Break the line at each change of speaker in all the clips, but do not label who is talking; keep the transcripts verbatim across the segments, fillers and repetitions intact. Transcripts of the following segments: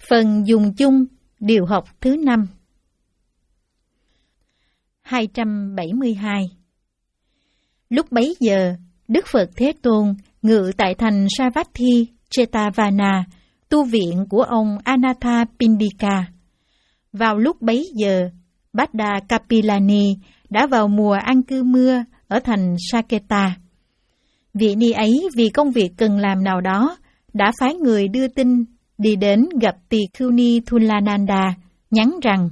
Phần dùng chung, điều học thứ năm. hai trăm bảy mươi hai. Lúc bấy giờ, Đức Phật Thế Tôn ngự tại thành Savatthi, Jetavana, tu viện của ông Anathapindika. Vào lúc bấy giờ, Bhadda Kapilani đã vào mùa ăn cư mưa ở thành Saketa. Vị ni ấy vì công việc cần làm nào đó đã phái người đưa tin đi đến gặp Tỳ Khưu Ni Thulananda, nhắn rằng: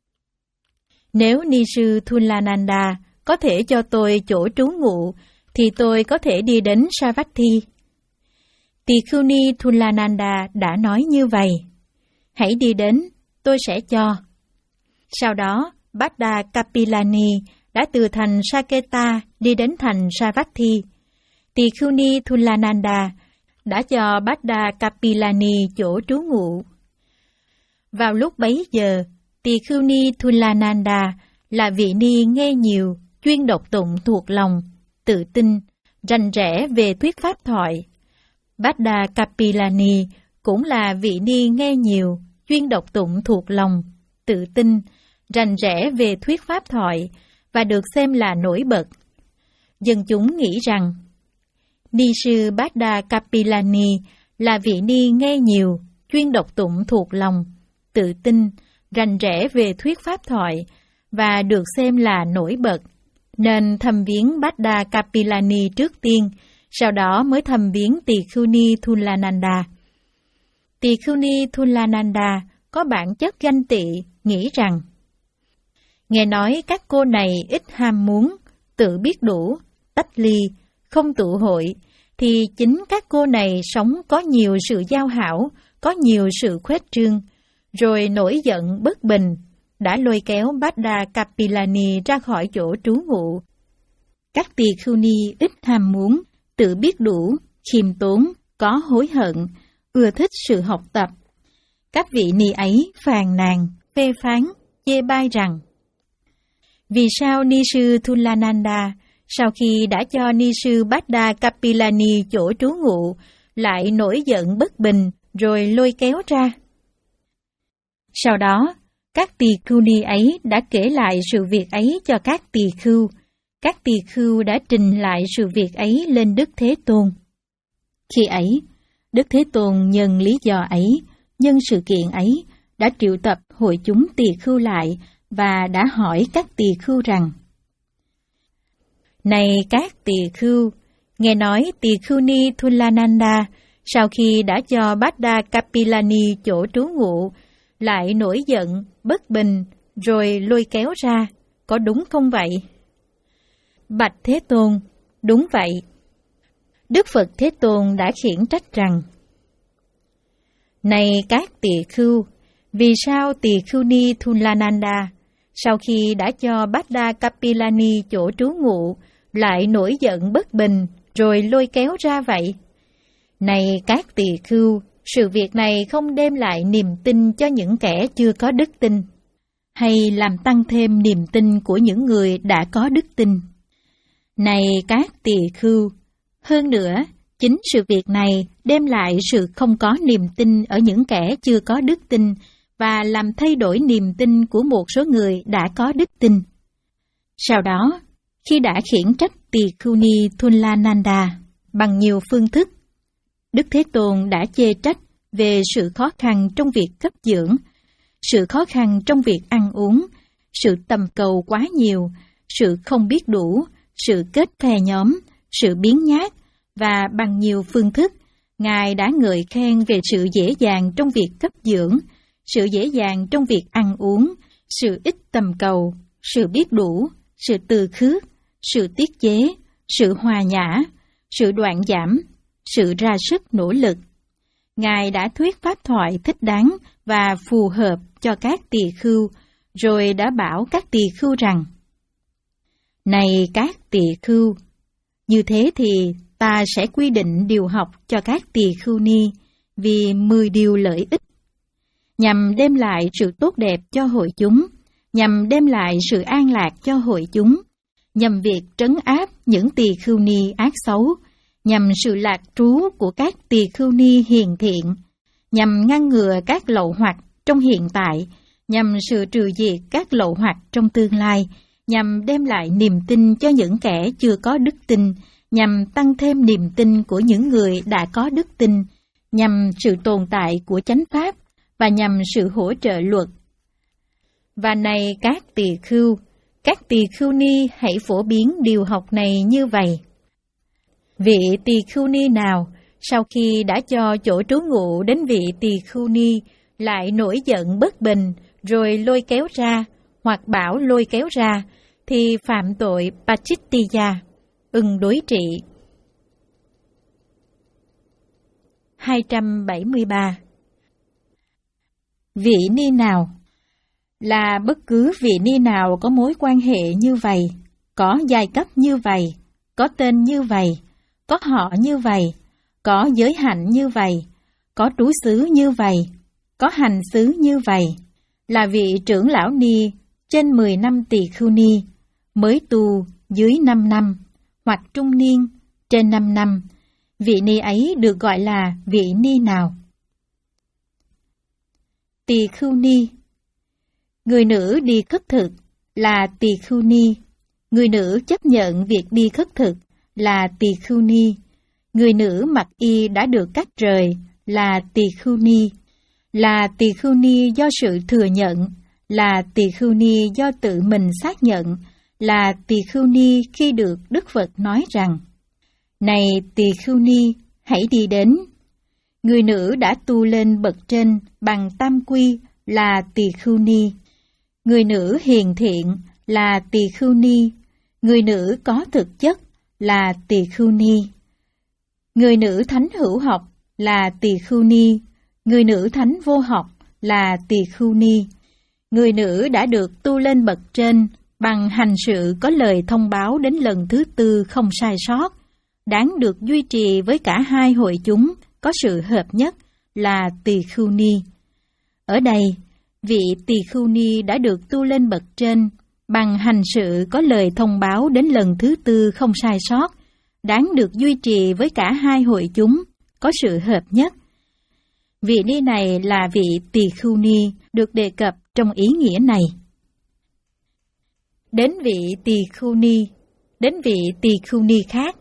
Nếu ni sư Thulananda có thể cho tôi chỗ trú ngụ, thì tôi có thể đi đến Savatthi. Tỳ Khưu Ni Thulananda đã nói như vậy: Hãy đi đến, tôi sẽ cho. Sau đó, Bhadda Kapilani đã từ thành Saketa đi đến thành Savatthi. Tỳ Khưu Ni Thulananda đã cho Bhadda Kapilani chỗ trú ngụ. Vào lúc bấy giờ, Tỳ Khưu Ni Thulananda là vị ni nghe nhiều, chuyên đọc tụng thuộc lòng, tự tin, rành rẽ về thuyết pháp thoại. Bhadda Kapilani cũng là vị ni nghe nhiều, chuyên đọc tụng thuộc lòng, tự tin, rành rẽ về thuyết pháp thoại và được xem là nổi bật. Dân chúng nghĩ rằng ni sư Bhadda Kapilani là vị ni nghe nhiều, chuyên đọc tụng thuộc lòng, tự tin, rành rẽ về thuyết pháp thoại và được xem là nổi bật, nên thăm viếng Bhadda Kapilani trước tiên, sau đó mới thăm viếng Tỳ Khưu Ni Thulananda. Tỳ Khưu Ni Thulananda có bản chất ganh tị, nghĩ rằng: Nghe nói các cô này ít ham muốn, tự biết đủ, tách ly, không tụ hội, thì chính các cô này sống có nhiều sự giao hảo, có nhiều sự khuếch trương, rồi nổi giận bất bình, đã lôi kéo Bhadda Kapilani ra khỏi chỗ trú ngụ. Các tỳ khưu ni ít ham muốn, tự biết đủ, khiêm tốn, có hối hận, ưa thích sự học tập. Các vị ni ấy phàn nàn, phê phán, chê bai rằng: Vì sao ni sư Thulananda sau khi đã cho ni sư Bhadda Kapilani chỗ trú ngụ lại nổi giận bất bình rồi lôi kéo ra? Sau đó, các tỳ khưu ni ấy đã kể lại sự việc ấy cho các tỳ khưu. Các tỳ khưu đã trình lại sự việc ấy lên Đức Thế Tôn. Khi ấy, Đức Thế Tôn nhân lý do ấy, nhân sự kiện ấy, đã triệu tập hội chúng tỳ khưu lại và đã hỏi các tỳ khưu rằng: Này các tỳ khưu, nghe nói Tỳ Khưu Ni Thulananda sau khi đã cho Bhadda Kapilani chỗ trú ngụ lại nổi giận, bất bình, rồi lôi kéo ra, có đúng không vậy? Bạch Thế Tôn, đúng vậy. Đức Phật Thế Tôn đã khiển trách rằng: Này các tỳ khưu, vì sao Tỳ Khưu Ni Thulananda sau khi đã cho Bhadda Kapilani chỗ trú ngụ lại nổi giận bất bình, rồi lôi kéo ra vậy? Này các tỳ khưu, sự việc này không đem lại niềm tin cho những kẻ chưa có đức tin, hay làm tăng thêm niềm tin của những người đã có đức tin. Này các tỳ khưu, hơn nữa, chính sự việc này đem lại sự không có niềm tin ở những kẻ chưa có đức tin và làm thay đổi niềm tin của một số người đã có đức tin. Sau đó, khi đã khiển trách Tỳ Khưu Ni Thulananda bằng nhiều phương thức, Đức Thế Tôn đã chê trách về sự khó khăn trong việc cấp dưỡng, sự khó khăn trong việc ăn uống, sự tầm cầu quá nhiều, sự không biết đủ, sự kết phe nhóm, sự biếng nhác, và bằng nhiều phương thức, Ngài đã ngợi khen về sự dễ dàng trong việc cấp dưỡng, sự dễ dàng trong việc ăn uống, sự ít tầm cầu, sự biết đủ, sự từ khước, sự tiết chế, sự hòa nhã, sự đoạn giảm, sự ra sức nỗ lực. Ngài đã thuyết pháp thoại thích đáng và phù hợp cho các tỳ khưu, rồi đã bảo các tỳ khưu rằng: Này các tỳ khưu, như thế thì ta sẽ quy định điều học cho các tỳ khưu ni vì mười điều lợi ích, nhằm đem lại sự tốt đẹp cho hội chúng, nhằm đem lại sự an lạc cho hội chúng, nhằm việc trấn áp những tỳ khưu ni ác xấu, nhằm sự lạc trú của các tỳ khưu ni hiền thiện, nhằm ngăn ngừa các lậu hoặc trong hiện tại, nhằm sự trừ diệt các lậu hoặc trong tương lai, nhằm đem lại niềm tin cho những kẻ chưa có đức tin, nhằm tăng thêm niềm tin của những người đã có đức tin, nhằm sự tồn tại của chánh pháp và nhằm sự hỗ trợ luật. Và này các tỳ khưu, các tỳ khưu ni hãy phổ biến điều học này như vậy. Vị tỳ khưu ni nào sau khi đã cho chỗ trú ngụ đến vị tỳ khưu ni lại nổi giận bất bình rồi lôi kéo ra hoặc bảo lôi kéo ra thì phạm tội Pachittiya, ưng đối trị. hai trăm bảy mươi ba. Vị ni nào là bất cứ vị ni nào có mối quan hệ như vậy, có giai cấp như vậy, có tên như vậy, có họ như vậy, có giới hạnh như vậy, có trú xứ như vậy, có hành xứ như vậy, là vị trưởng lão ni trên mười năm tỳ khưu ni, mới tu dưới năm năm, hoặc trung niên trên năm năm, vị ni ấy được gọi là vị ni nào? Tỳ khưu ni. Người nữ đi khất thực là tỳ khưu ni. Người nữ chấp nhận việc đi khất thực là tỳ khưu ni. Người nữ mặc y đã được cắt rời là tỳ khưu ni. Là tỳ khưu ni do sự thừa nhận, là tỳ khưu ni do tự mình xác nhận, là tỳ khưu ni khi được Đức Phật nói rằng: Này tỳ khưu ni, hãy đi đến. Người nữ đã tu lên bậc trên bằng tam quy là tỳ khưu ni. Người nữ hiền thiện là tỳ khưu ni. Người nữ có thực chất là tỳ khưu ni. Người nữ thánh hữu học là tỳ khưu ni. Người nữ thánh vô học là tỳ khưu ni. Người nữ đã được tu lên bậc trên bằng hành sự có lời thông báo đến lần thứ tư không sai sót, đáng được duy trì với cả hai hội chúng có sự hợp nhất là tỳ khưu ni. Ở đây, vị tỳ khưu ni đã được tu lên bậc trên bằng hành sự có lời thông báo đến lần thứ tư không sai sót, đáng được duy trì với cả hai hội chúng có sự hợp nhất. Vị ni này là vị tỳ khưu ni được đề cập trong ý nghĩa này. Đến vị tỳ khưu ni, đến vị tỳ khưu ni khác.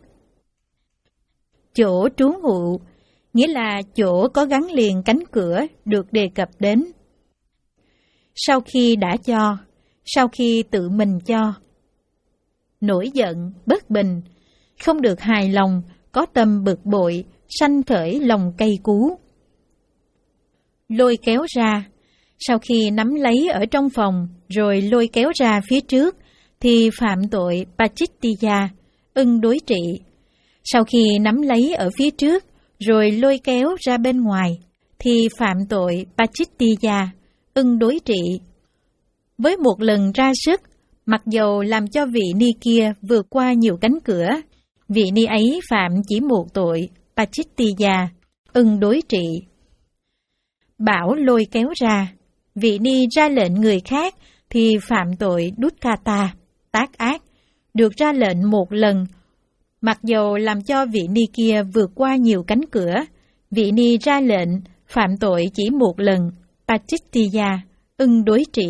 Chỗ trú ngụ, nghĩa là chỗ có gắn liền cánh cửa được đề cập đến. Sau khi đã cho, sau khi tự mình cho. Nổi giận, bất bình, không được hài lòng, có tâm bực bội, sanh khởi lòng cay cú. Lôi kéo ra, sau khi nắm lấy ở trong phòng rồi lôi kéo ra phía trước thì phạm tội Pachittiya, ưng đối trị. Sau khi nắm lấy ở phía trước rồi lôi kéo ra bên ngoài thì phạm tội Pachittiya, ưng đối trị. Với một lần ra sức, mặc dầu làm cho vị ni kia vượt qua nhiều cánh cửa, vị ni ấy phạm chỉ một tội Pachittiya, ưng đối trị. Bảo lôi kéo ra, vị ni ra lệnh người khác thì phạm tội Dukkata, tác ác, được ra lệnh một lần. Mặc dầu làm cho vị ni kia vượt qua nhiều cánh cửa, vị ni ra lệnh phạm tội chỉ một lần, Pachittiya, ưng đối trị.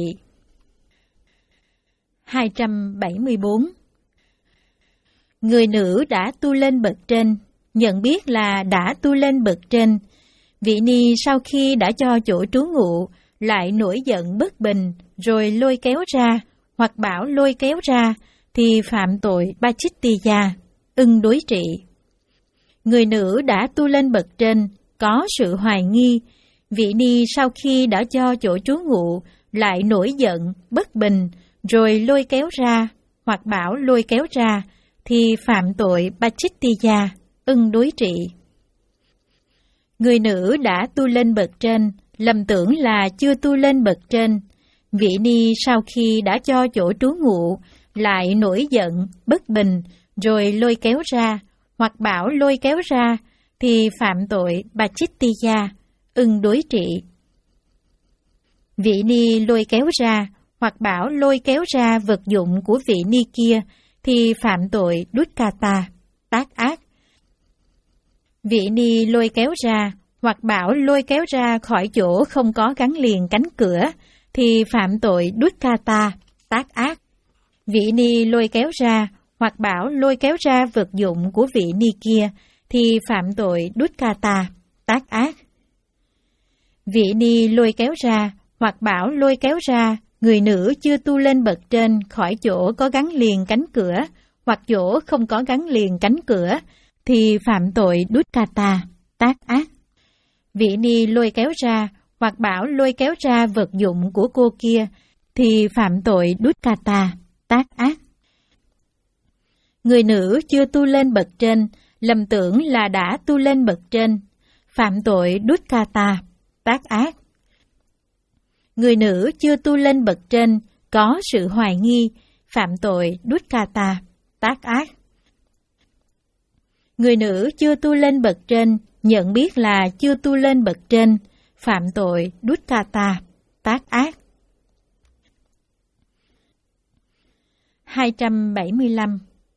hai trăm bảy mươi bốn. Người nữ đã tu lên bậc trên, nhận biết là đã tu lên bậc trên. Vị ni sau khi đã cho chỗ trú ngụ, lại nổi giận bất bình, rồi lôi kéo ra, hoặc bảo lôi kéo ra, thì phạm tội Pachittiya, ưng đối trị. Người nữ đã tu lên bậc trên, có sự hoài nghi. Vị ni sau khi đã cho chỗ trú ngụ, lại nổi giận, bất bình, rồi lôi kéo ra, hoặc bảo lôi kéo ra, thì phạm tội Pachittiya, ưng đối trị. Người nữ đã tu lên bậc trên, lầm tưởng là chưa tu lên bậc trên. Vị ni sau khi đã cho chỗ trú ngụ, lại nổi giận, bất bình, rồi lôi kéo ra, hoặc bảo lôi kéo ra, thì phạm tội Pachittiya, ưng đối trị. Vị ni lôi kéo ra, hoặc bảo lôi kéo ra vật dụng của vị ni kia, thì phạm tội Dukkata, tác ác. Vị ni lôi kéo ra, hoặc bảo lôi kéo ra khỏi chỗ không có gắn liền cánh cửa, thì phạm tội dukkata, tác ác. Vị ni lôi kéo ra, hoặc bảo lôi kéo ra vật dụng của vị ni kia, thì phạm tội dukkata, tác ác. Vị ni lôi kéo ra, hoặc bảo lôi kéo ra người nữ chưa tu lên bậc trên khỏi chỗ có gắn liền cánh cửa, hoặc chỗ không có gắn liền cánh cửa, thì phạm tội dukkata, tác ác. Vị ni lôi kéo ra, hoặc bảo lôi kéo ra vật dụng của cô kia, thì phạm tội dukkata, tác ác. Người nữ chưa tu lên bậc trên, lầm tưởng là đã tu lên bậc trên, phạm tội dukkata, tác ác. Người nữ chưa tu lên bậc trên, có sự hoài nghi, phạm tội dukkata, tác ác. Người nữ chưa tu lên bậc trên, nhận biết là chưa tu lên bậc trên, phạm tội dukkata, tác ác. hai trăm bảy mươi lăm.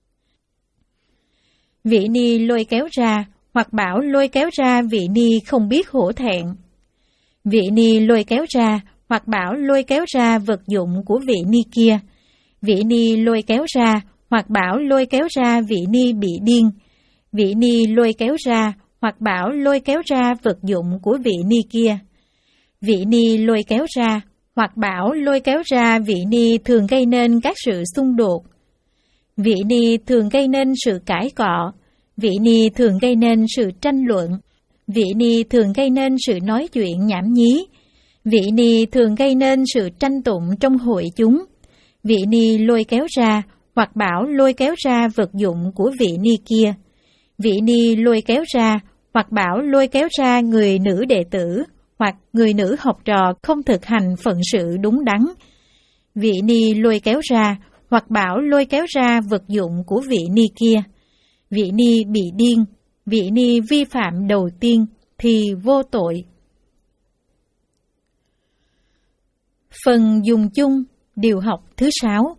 Vị ni lôi kéo ra, hoặc bảo lôi kéo ra vị ni không biết hổ thẹn. Vị ni lôi kéo ra, hoặc bảo lôi kéo ra vật dụng của vị ni kia. Vị ni lôi kéo ra, hoặc bảo lôi kéo ra vị ni bị điên. Vị ni lôi kéo ra, hoặc bảo lôi kéo ra vật dụng của vị ni kia. Vị ni lôi kéo ra, hoặc bảo lôi kéo ra vị ni thường gây nên các sự xung đột. Vị ni thường gây nên sự cãi cọ. Vị ni thường gây nên sự tranh luận. Vị ni thường gây nên sự nói chuyện nhảm nhí. Vị ni thường gây nên sự tranh tụng trong hội chúng. Vị ni lôi kéo ra, hoặc bảo lôi kéo ra vật dụng của vị ni kia. Vị ni lôi kéo ra, hoặc bảo lôi kéo ra người nữ đệ tử, hoặc người nữ học trò không thực hành phận sự đúng đắn. Vị ni lôi kéo ra, hoặc bảo lôi kéo ra vật dụng của vị ni kia. Vị ni bị điên, vị ni vi phạm đầu tiên thì vô tội. Phần dùng chung, điều học thứ sáu.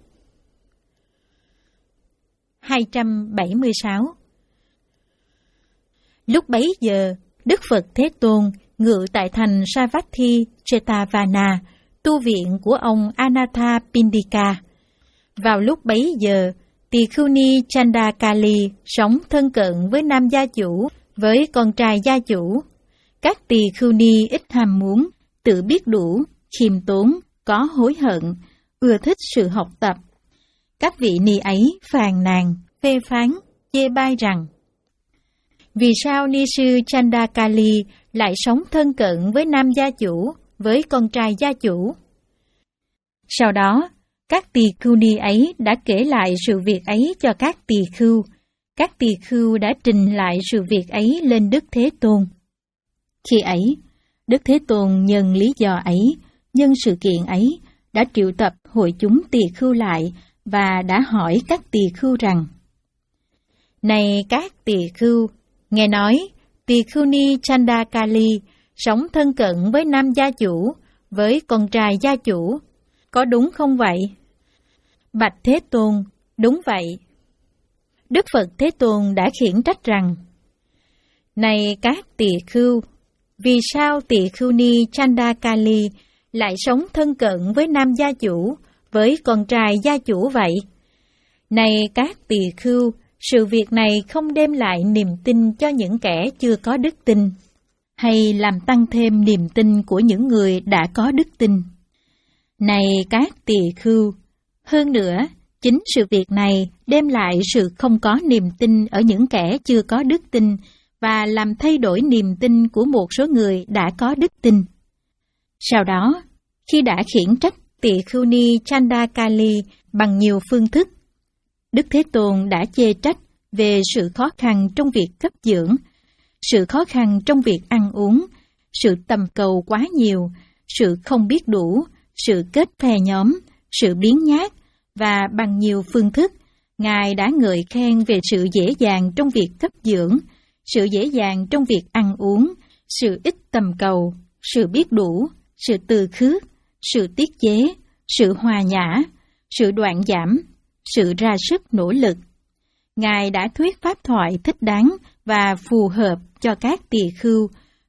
hai trăm bảy mươi sáu. Lúc bấy giờ, Đức Phật Thế Tôn ngự tại thành Savatthi Jetavana, tu viện của ông Anathapindika. Vào lúc bấy giờ, tỳ khưu ni Chandakali sống thân cận với nam gia chủ, với con trai gia chủ. Các tỳ khưu ni ít ham muốn, tự biết đủ, khiêm tốn, có hối hận, ưa thích sự học tập. Các vị ni ấy phàn nàn, phê phán, chê bai rằng: vì sao ni sư Chandakali lại sống thân cận với nam gia chủ, với con trai gia chủ? Sau đó, các tỳ khưu ni ấy đã kể lại sự việc ấy cho các tỳ khưu. Các tỳ khưu đã trình lại sự việc ấy lên Đức Thế Tôn. Khi ấy, Đức Thế Tôn nhân lý do ấy, nhân sự kiện ấy, đã triệu tập hội chúng tỳ khưu lại và đã hỏi các tỳ khưu rằng: này các tỳ khưu, nghe nói tỳ khưu ni Chandakali sống thân cận với nam gia chủ, với con trai gia chủ, có đúng không vậy? Bạch Thế Tôn, đúng vậy. Đức Phật Thế Tôn đã khiển trách rằng: này các tỳ khưu, vì sao tỳ khưu ni Chandakali lại sống thân cận với nam gia chủ, với con trai gia chủ vậy? Này các tỳ khưu, sự việc này không đem lại niềm tin cho những kẻ chưa có đức tin, hay làm tăng thêm niềm tin của những người đã có đức tin. Này các tỳ khưu, hơn nữa, chính sự việc này đem lại sự không có niềm tin ở những kẻ chưa có đức tin và làm thay đổi niềm tin của một số người đã có đức tin. Sau đó, khi đã khiển trách tỳ khưu ni Chandakali bằng nhiều phương thức, Đức Thế Tôn đã chê trách về sự khó khăn trong việc cấp dưỡng, sự khó khăn trong việc ăn uống, sự tầm cầu quá nhiều, sự không biết đủ, sự kết phe nhóm, sự biếng nhác, và bằng nhiều phương thức, Ngài đã ngợi khen về sự dễ dàng trong việc cấp dưỡng, sự dễ dàng trong việc ăn uống, sự ít tầm cầu, sự biết đủ, sự từ khước, sự tiết chế, sự hòa nhã, sự đoạn giảm, sự ra sức nỗ lực. Ngài đã thuyết pháp thoại thích đáng và phù hợp cho các tỳ khưu,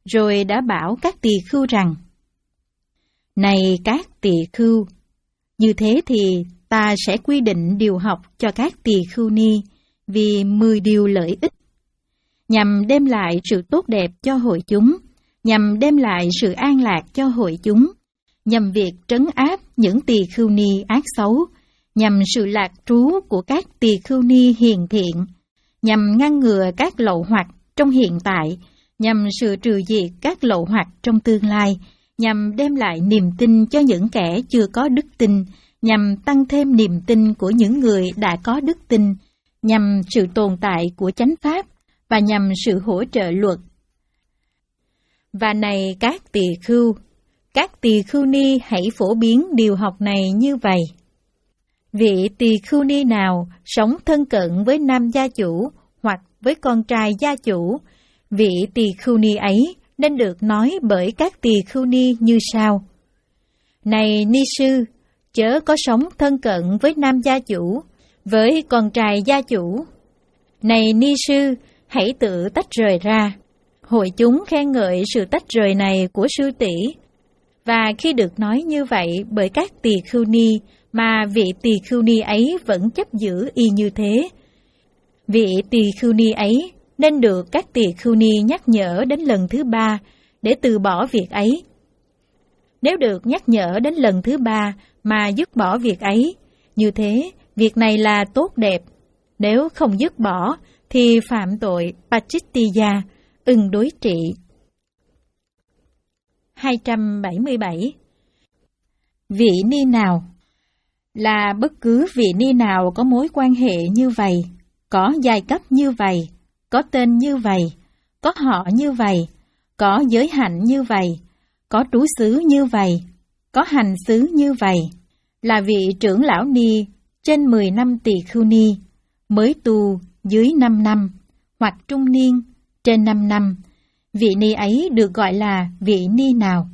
rồi đã bảo các tỳ khưu rằng: Này các tỳ khưu, như thế thì ta sẽ quy định điều học cho các tỳ khưu ni vì mười điều lợi ích, nhằm đem lại sự tốt đẹp cho hội chúng, nhằm đem lại sự an lạc cho hội chúng, nhằm việc trấn áp những tỳ khưu ni ác xấu, nhằm sự lạc trú của các tỳ khưu ni hiền thiện, nhằm ngăn ngừa các lậu hoặc trong hiện tại, nhằm sự trừ diệt các lậu hoặc trong tương lai, nhằm đem lại niềm tin cho những kẻ chưa có đức tin, nhằm tăng thêm niềm tin của những người đã có đức tin, nhằm sự tồn tại của chánh pháp, và nhằm sự hỗ trợ luật. Và này các tỳ khưu, các tỳ khưu ni hãy phổ biến điều học này như vậy. Vị tỳ khưu ni nào sống thân cận với nam gia chủ hoặc với con trai gia chủ, vị tỳ khưu ni ấy nên được nói bởi các tỳ khưu ni như sau: Này ni sư, chớ có sống thân cận với nam gia chủ, với con trai gia chủ. Này ni sư, hãy tự tách rời ra. Hội chúng khen ngợi sự tách rời này của sư tỷ. Và khi được nói như vậy bởi các tỳ khưu ni, mà vị tỳ khưu ni ấy vẫn chấp giữ y như thế, vị tỳ khưu ni ấy nên được các tỳ khưu ni nhắc nhở đến lần thứ ba để từ bỏ việc ấy. Nếu được nhắc nhở đến lần thứ ba mà dứt bỏ việc ấy, như thế việc này là tốt đẹp. Nếu không dứt bỏ thì phạm tội Pachittiya, ưng đối trị. hai trăm bảy mươi bảy. Vị ni nào là bất cứ vị ni nào có mối quan hệ như vậy, có giai cấp như vậy, có tên như vậy, có họ như vậy, có giới hạnh như vậy, có trú xứ như vậy, có hành xứ như vậy, là vị trưởng lão ni trên mười năm tỳ khưu ni, mới tu dưới năm năm, hoặc trung niên trên năm năm, vị ni ấy được gọi là vị ni nào?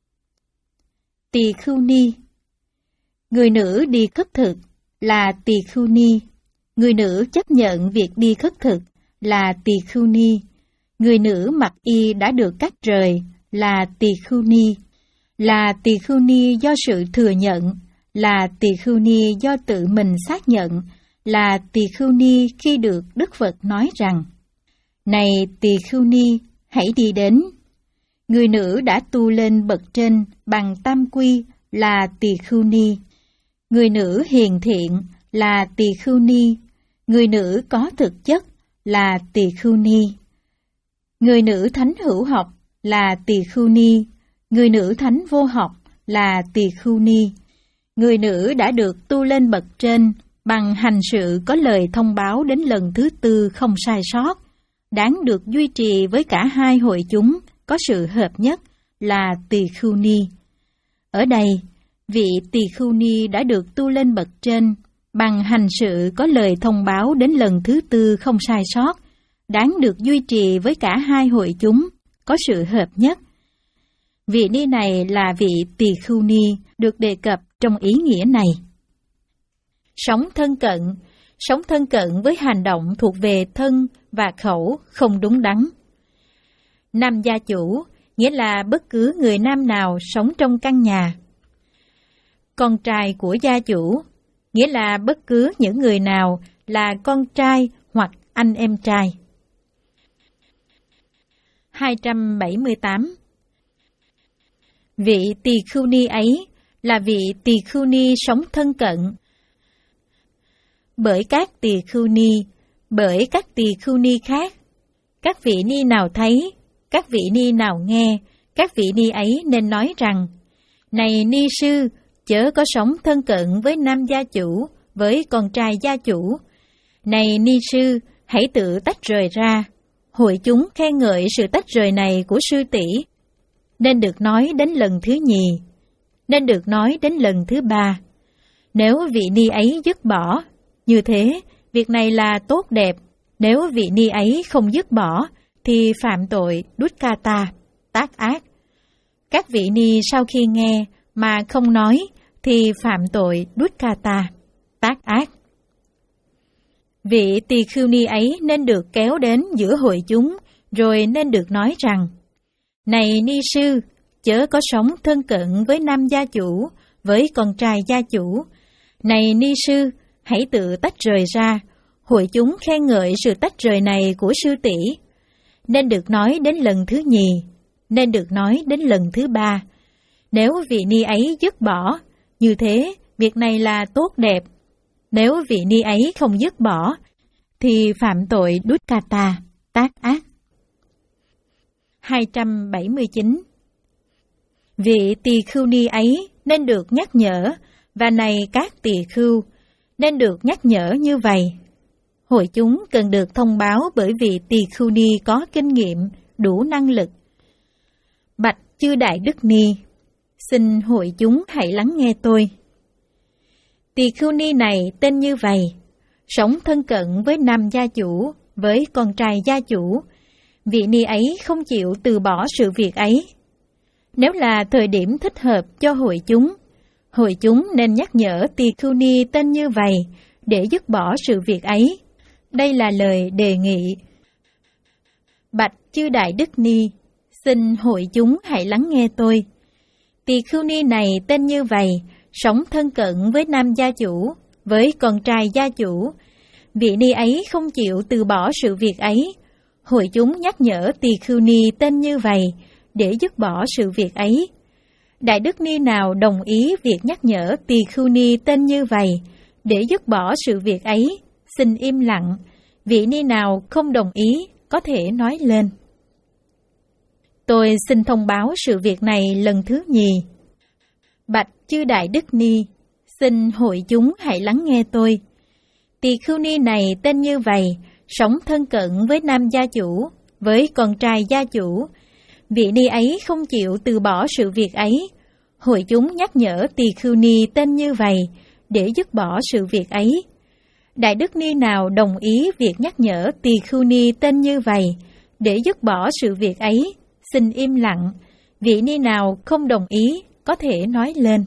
Tỳ khưu ni. Người nữ đi khất thực là tỳ khưu ni. Người nữ chấp nhận việc đi khất thực là tỳ khưu ni. Người nữ mặc y đã được cắt rời là tỳ khưu ni. Là tỳ khưu ni do sự thừa nhận, là tỳ khưu ni do tự mình xác nhận, là tỳ khưu ni khi được Đức Phật nói rằng: Này tỳ khưu ni, hãy đi đến. Người nữ đã tu lên bậc trên bằng tam quy là tỳ khưu ni. Người nữ hiền thiện là tỳ khưu ni. Người nữ có thực chất là tỳ khưu ni. Người nữ thánh hữu học là tỳ khưu ni. Người nữ thánh vô học là tỳ khưu ni. Người nữ đã được tu lên bậc trên bằng hành sự có lời thông báo đến lần thứ tư không sai sót, đáng được duy trì với cả hai hội chúng có sự hợp nhất là tỳ khưu ni. Ở đây, vị tỳ khưu ni đã được tu lên bậc trên bằng hành sự có lời thông báo đến lần thứ tư không sai sót, đáng được duy trì với cả hai hội chúng có sự hợp nhất. Vị ni này là vị tỳ khưu ni được đề cập trong ý nghĩa này. Sống thân cận. Sống thân cận với hành động thuộc về thân và khẩu không đúng đắn. Nam gia chủ nghĩa là bất cứ người nam nào sống trong căn nhà. Con trai của gia chủ nghĩa là bất cứ những người nào là con trai hoặc anh em trai. hai trăm bảy mươi tám. Vị tỳ khưu ni ấy là vị tỳ khưu ni sống thân cận. Bởi các tỳ khưu ni, bởi các tỳ khưu ni khác, các vị ni nào thấy, các vị ni nào nghe, các vị ni ấy nên nói rằng: Này ni sư, chớ có sống thân cận với nam gia chủ, với con trai gia chủ. Này ni sư, hãy tự tách rời ra. Hội chúng khen ngợi sự tách rời này của sư tỷ, nên được nói đến lần thứ nhì, nên được nói đến lần thứ ba. Nếu vị ni ấy dứt bỏ, như thế, việc này là tốt đẹp. Nếu vị ni ấy không dứt bỏ, thì phạm tội Dukkata, tác ác. Các vị ni sau khi nghe mà không nói, thì phạm tội Dukkata, tác ác. Vị tỳ khưu ni ấy nên được kéo đến giữa hội chúng, rồi nên được nói rằng: Này ni sư, chớ có sống thân cận với nam gia chủ, với con trai gia chủ. Này ni sư, hãy tự tách rời ra. Hội chúng khen ngợi sự tách rời này của sư tỷ. Nên được nói đến lần thứ nhì, nên được nói đến lần thứ ba. Nếu vị ni ấy dứt bỏ, như thế việc này là tốt đẹp. Nếu vị ni ấy không dứt bỏ, thì phạm tội Dukkata, tác ác. hai trăm bảy mươi chín. Vị tỳ khưu ni ấy nên được nhắc nhở, và này các tỳ khưu, nên được nhắc nhở như vậy. Hội chúng cần được thông báo bởi vị tỳ khưu ni có kinh nghiệm, đủ năng lực. Bạch chư Đại Đức Ni, xin hội chúng hãy lắng nghe tôi. Tỳ khưu ni này tên như vậy, sống thân cận với nam gia chủ, với con trai gia chủ. Vị ni ấy không chịu từ bỏ sự việc ấy. Nếu là thời điểm thích hợp cho hội chúng, hội chúng nên nhắc nhở tỳ khưu ni tên như vậy để dứt bỏ sự việc ấy. Đây là lời đề nghị. Bạch chư Đại Đức Ni, xin hội chúng hãy lắng nghe tôi. Tỳ khưu ni này tên như vậy, sống thân cận với nam gia chủ, với con trai gia chủ. Vị ni ấy không chịu từ bỏ sự việc ấy. Hội chúng nhắc nhở tỳ khưu ni tên như vậy để dứt bỏ sự việc ấy. Đại Đức Ni nào đồng ý việc nhắc nhở tỳ khưu ni tên như vậy để dứt bỏ sự việc ấy, xin im lặng. Vị ni nào không đồng ý có thể nói lên. Tôi xin thông báo sự việc này lần thứ nhì. Bạch chư Đại Đức Ni, xin hội chúng hãy lắng nghe tôi. Tỳ khưu ni này tên như vậy, sống thân cận với nam gia chủ, với con trai gia chủ. Vị ni ấy không chịu từ bỏ sự việc ấy. Hội chúng nhắc nhở tỳ khưu ni tên như vậy để dứt bỏ sự việc ấy. Đại Đức Ni nào đồng ý việc nhắc nhở tỳ khưu ni tên như vậy để dứt bỏ sự việc ấy, xin im lặng. Vị ni nào không đồng ý có thể nói lên.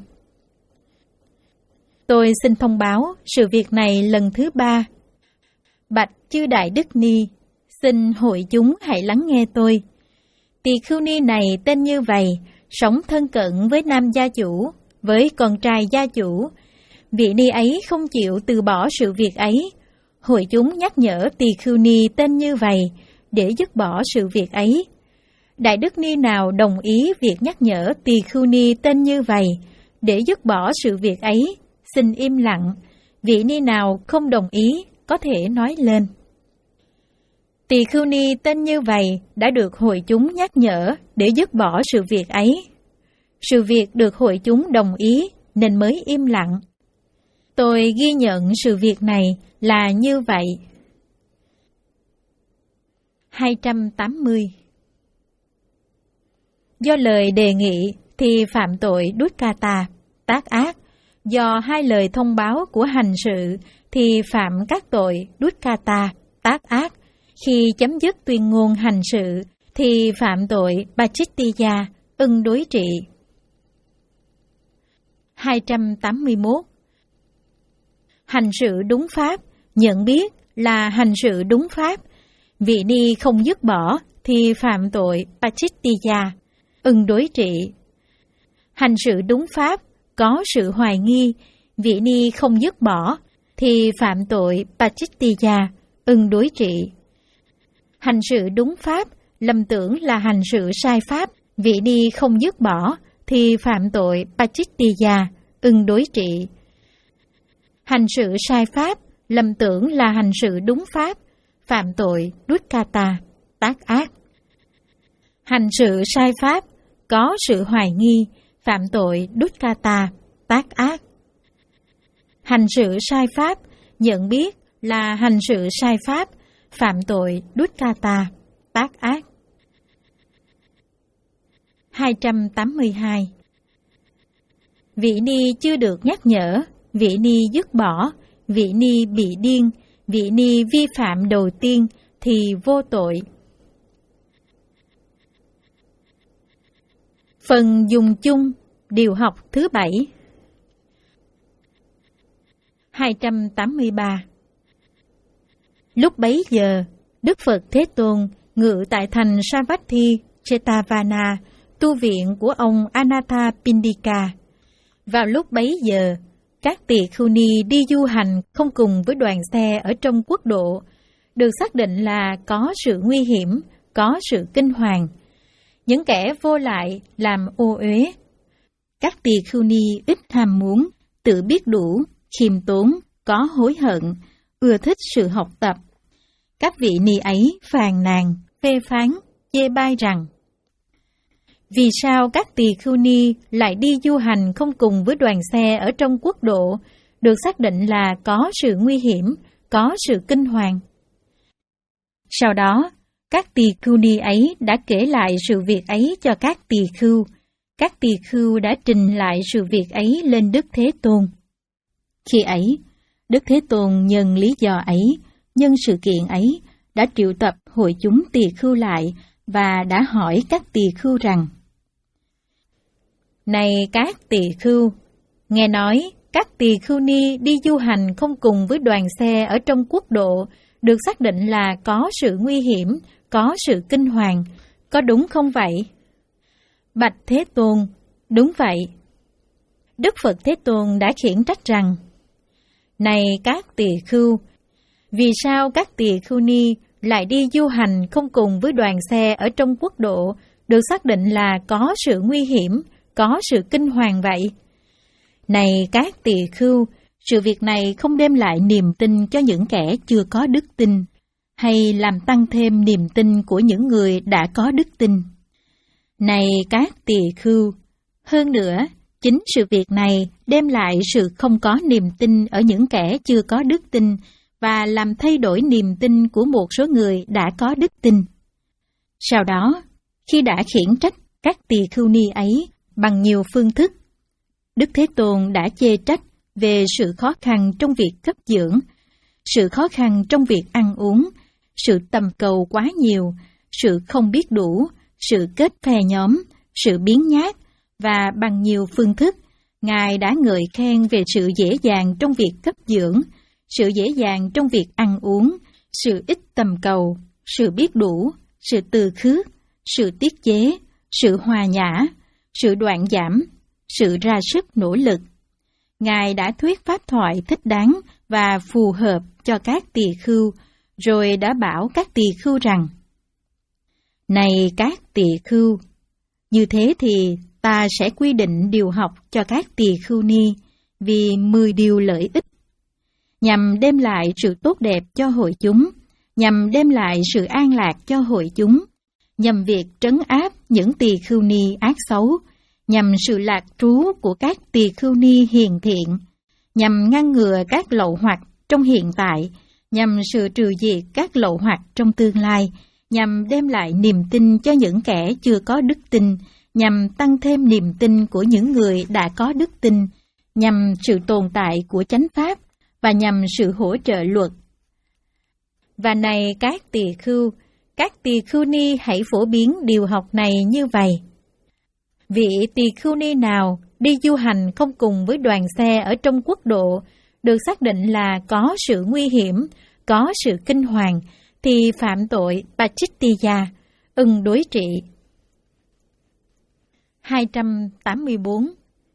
Tôi xin thông báo sự việc này lần thứ ba. Bạch chư Đại Đức Ni, xin hội chúng hãy lắng nghe tôi. Tỳ khưu ni này tên như vậy, sống thân cận với nam gia chủ, với con trai gia chủ. Vị ni ấy không chịu từ bỏ sự việc ấy. Hội chúng nhắc nhở tỳ khưu ni tên như vậy để dứt bỏ sự việc ấy. Đại Đức Ni nào đồng ý việc nhắc nhở tỳ khưu ni tên như vậy để dứt bỏ sự việc ấy, xin im lặng. Vị ni nào không đồng ý có thể nói lên. Tỳ khưu ni tên như vậy đã được hội chúng nhắc nhở để dứt bỏ sự việc ấy. Sự việc được hội chúng đồng ý nên mới im lặng. Tôi ghi nhận sự việc này là như vậy. hai trăm tám mươi. Do lời đề nghị thì phạm tội Dukkata, tác ác. Do hai lời thông báo của hành sự thì phạm các tội Dukkata, tác ác. Khi chấm dứt tuyên ngôn hành sự thì phạm tội Pachittiya, ưng đối trị. hai trăm tám mươi mốt. Hành sự đúng pháp, nhận biết là hành sự đúng pháp. Vị ni không dứt bỏ thì phạm tội Pachittiya, ưng đối trị. Hành sự đúng pháp, có sự hoài nghi, vị ni không dứt bỏ thì phạm tội Pachittiya, ưng đối trị. Hành sự đúng pháp, lầm tưởng là hành sự sai pháp, vị ni không dứt bỏ thì phạm tội Pachittiya, ưng đối trị. Hành sự sai pháp, lầm tưởng là hành sự đúng pháp, phạm tội Dukkata, tác ác. Hành sự sai pháp, có sự hoài nghi, phạm tội Dukkata, tác ác. Hành sự sai pháp, nhận biết là hành sự sai pháp, phạm tội Dukkata, tác ác. hai trăm tám mươi hai. Vị ni chưa được nhắc nhở, vị ni dứt bỏ, vị ni bị điên, vị ni vi phạm đầu tiên thì vô tội. Phần dùng chung, điều học thứ bảy. hai trăm tám mươi ba. Lúc bấy giờ, Đức Phật Thế Tôn ngự tại thành Savatthi, Jetavana, tu viện của ông Anathapindika. Vào lúc bấy giờ, các tỳ khưu ni đi du hành không cùng với đoàn xe ở trong quốc độ, được xác định là có sự nguy hiểm, có sự kinh hoàng. Những kẻ vô lại làm ô uế. Các tỳ khưu ni ít ham muốn, tự biết đủ, khiêm tốn, có hối hận, ưa thích sự học tập. Các vị ni ấy phàn nàn, phê phán, chê bai rằng: vì sao các tỳ khưu ni lại đi du hành không cùng với đoàn xe ở trong quốc độ, được xác định là có sự nguy hiểm, có sự kinh hoàng? Sau đó, các tỳ khưu ni ấy đã kể lại sự việc ấy cho các tỳ khưu. Các tỳ khưu đã trình lại sự việc ấy lên Đức Thế Tôn. Khi ấy, Đức Thế Tôn nhân lý do ấy, nhân sự kiện ấy, đã triệu tập hội chúng tỳ khưu lại và đã hỏi các tỳ khưu rằng: này các tỳ khưu, nghe nói các tỳ khưu ni đi du hành không cùng với đoàn xe ở trong quốc độ, được xác định là có sự nguy hiểm, có sự kinh hoàng, có đúng không vậy? Bạch Thế Tôn, đúng vậy. Đức Phật Thế Tôn đã khiển trách rằng: này các tỳ khưu, vì sao các tỳ khưu ni lại đi du hành không cùng với đoàn xe ở trong quốc độ, được xác định là có sự nguy hiểm, có sự kinh hoàng vậy? Này các tỳ khưu, sự việc này không đem lại niềm tin cho những kẻ chưa có đức tin, hay làm tăng thêm niềm tin của những người đã có đức tin. Này các tỳ khưu, hơn nữa, chính sự việc này đem lại sự không có niềm tin ở những kẻ chưa có đức tin và làm thay đổi niềm tin của một số người đã có đức tin. Sau đó, khi đã khiển trách các tỳ khưu ni ấy bằng nhiều phương thức, Đức Thế Tôn đã chê trách về sự khó khăn trong việc cấp dưỡng, sự khó khăn trong việc ăn uống, sự tầm cầu quá nhiều, sự không biết đủ, sự kết phe nhóm, sự biếng nhác, và bằng nhiều phương thức, Ngài đã ngợi khen về sự dễ dàng trong việc cấp dưỡng, sự dễ dàng trong việc ăn uống, sự ít tầm cầu, sự biết đủ, sự từ khước, sự tiết chế, sự hòa nhã, sự đoạn giảm, sự ra sức nỗ lực. Ngài đã thuyết pháp thoại thích đáng và phù hợp cho các tỳ khưu, rồi đã bảo các tỳ khưu rằng: này các tỳ khưu, như thế thì ta sẽ quy định điều học cho các tỳ khưu ni vì mười điều lợi ích, nhằm đem lại sự tốt đẹp cho hội chúng, nhằm đem lại sự an lạc cho hội chúng, nhằm việc trấn áp những tỳ khưu ni ác xấu, nhằm sự lạc trú của các tỳ khưu ni hiền thiện, nhằm ngăn ngừa các lậu hoặc trong hiện tại, nhằm sự trừ diệt các lậu hoặc trong tương lai, nhằm đem lại niềm tin cho những kẻ chưa có đức tin, nhằm tăng thêm niềm tin của những người đã có đức tin, nhằm sự tồn tại của chánh pháp và nhằm sự hỗ trợ luật. Và này các tỳ khưu, các tỳ khưu ni hãy phổ biến điều học này như vậy. Vị tỳ khưu ni nào đi du hành không cùng với đoàn xe ở trong quốc độ, được xác định là có sự nguy hiểm, có sự kinh hoàng, thì phạm tội Pachittiya, ưng đối trị. hai trăm tám mươi bốn.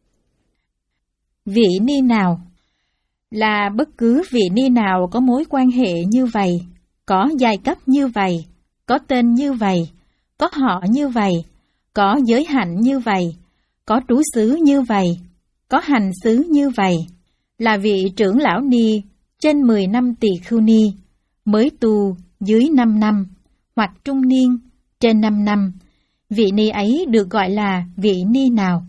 Vị ni nào là bất cứ vị ni nào có mối quan hệ như vậy, có giai cấp như vậy, có tên như vậy, có họ như vậy, có giới hạnh như vậy, có trú xứ như vậy, có hành xứ như vậy, là vị trưởng lão ni trên mười năm tỳ khưu ni, mới tu dưới năm năm, hoặc trung niên trên năm năm, vị ni ấy được gọi là vị ni nào?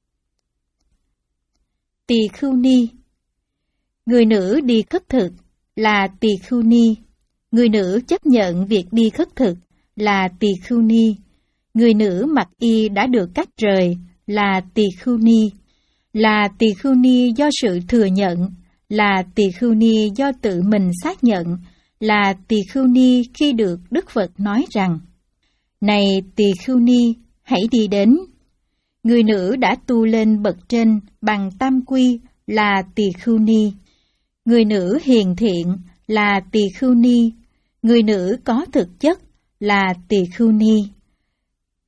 Tỳ khưu ni. Người nữ đi khất thực là tỳ khưu ni. Người nữ chấp nhận việc đi khất thực là tỳ khưu ni. Người nữ mặc y đã được cắt rời là tỳ khưu ni. Là tỳ khưu ni do sự thừa nhận, là tỳ khưu ni do tự mình xác nhận, là tỳ khưu ni khi được Đức Phật nói rằng: này tỳ khưu ni, hãy đi đến. Người nữ đã tu lên bậc trên bằng tam quy là tỳ khưu ni. Người nữ hiền thiện là tỳ khưu ni. Người nữ có thực chất là tỳ khưu ni.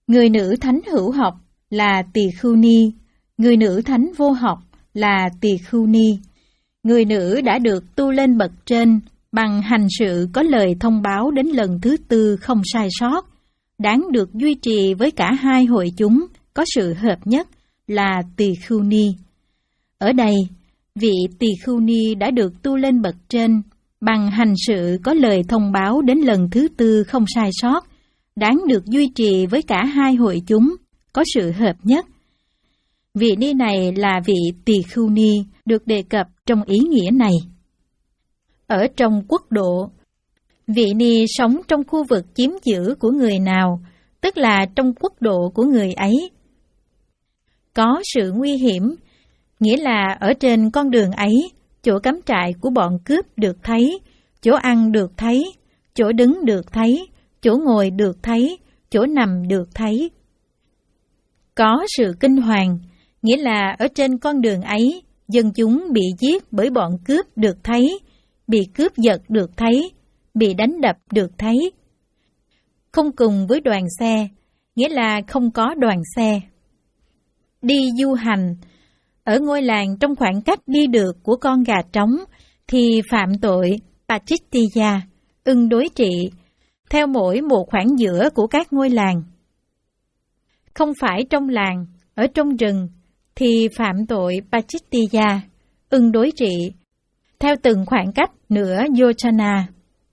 Người nữ thánh hữu học là tỳ khưu ni, người nữ thánh vô học là tỳ khưu ni. Người nữ đã được tu lên bậc trên bằng hành sự có lời thông báo đến lần thứ tư không sai sót, đáng được duy trì với cả hai hội chúng có sự hợp nhất là tỳ khưu ni. Ở đây, vị tỳ khưu ni đã được tu lên bậc trên bằng hành sự có lời thông báo đến lần thứ tư không sai sót, đáng được duy trì với cả hai hội chúng có sự hợp nhất. Vị ni này là vị tỳ khưu ni được đề cập trong ý nghĩa này. Ở trong quốc độ, vị ni sống trong khu vực chiếm giữ của người nào, tức là trong quốc độ của người ấy. Có sự nguy hiểm, nghĩa là ở trên con đường ấy, chỗ cắm trại của bọn cướp được thấy, chỗ ăn được thấy, chỗ đứng được thấy, chỗ ngồi được thấy, chỗ nằm được thấy. Có sự kinh hoàng, nghĩa là ở trên con đường ấy, dân chúng bị giết bởi bọn cướp được thấy, bị cướp giật được thấy, bị đánh đập được thấy. Không cùng với đoàn xe, nghĩa là không có đoàn xe. Đi du hành, ở ngôi làng trong khoảng cách đi được của con gà trống, thì phạm tội Pachittiya, ưng đối trị, theo mỗi một khoảng giữa của các ngôi làng. Không phải trong làng, ở trong rừng, thì phạm tội Pachittiya, ưng đối trị, theo từng khoảng cách nửa Yochana.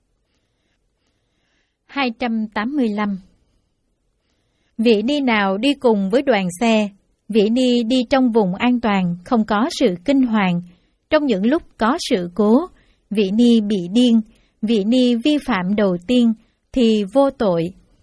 hai trăm tám mươi lăm. Vị ni nào đi cùng với đoàn xe, vị ni đi trong vùng an toàn, không có sự kinh hoàng. Trong những lúc có sự cố, vị ni bị điên, vị ni vi phạm đầu tiên, thì vô tội.